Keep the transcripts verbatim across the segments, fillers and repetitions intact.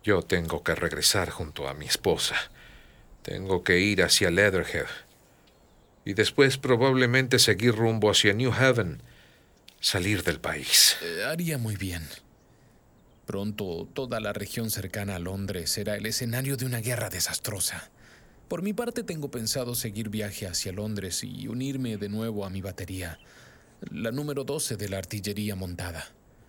Yo tengo que regresar junto a mi esposa. Tengo que ir hacia Leatherhead. Y después probablemente seguir rumbo hacia New Haven. Salir del país. Eh, haría muy bien. Pronto toda la región cercana a Londres será el escenario de una guerra desastrosa. Por mi parte tengo pensado seguir viaje hacia Londres y unirme de nuevo a mi batería, la número doce de la artillería montada.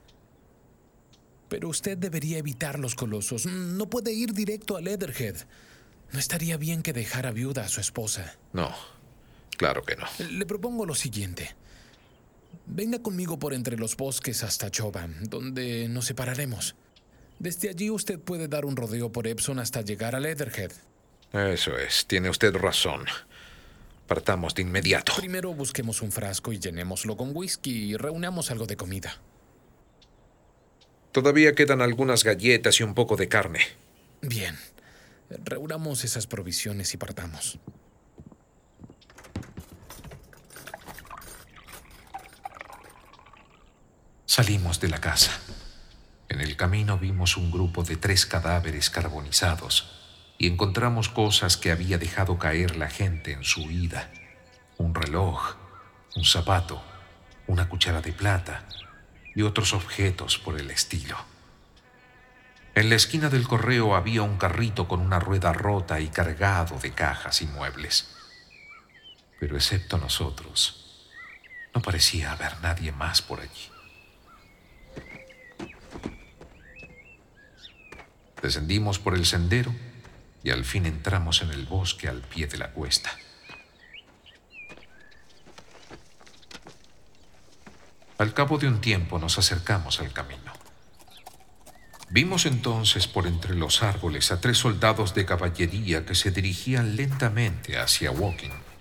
Pero usted debería evitar los colosos. No puede ir directo a Leatherhead. No estaría bien que dejara viuda a su esposa. No, claro que no. Le propongo lo siguiente. Venga conmigo por entre los bosques hasta Choban, donde nos separaremos. Desde allí usted puede dar un rodeo por Epsom hasta llegar a Leatherhead. Eso es, tiene usted razón. Partamos de inmediato. Primero busquemos un frasco y llenémoslo con whisky y reunamos algo de comida. Todavía quedan algunas galletas y un poco de carne. Bien, reunamos esas provisiones y partamos. Salimos de la casa. En el camino vimos un grupo de tres cadáveres carbonizados y encontramos cosas que había dejado caer la gente en su huida. Un reloj, un zapato, una cuchara de plata y otros objetos por el estilo. En la esquina del correo había un carrito con una rueda rota y cargado de cajas y muebles. Pero excepto nosotros, no parecía haber nadie más por allí. Descendimos por el sendero y al fin entramos en el bosque al pie de la cuesta. Al cabo de un tiempo nos acercamos al camino. Vimos entonces por entre los árboles a tres soldados de caballería que se dirigían lentamente hacia Woking.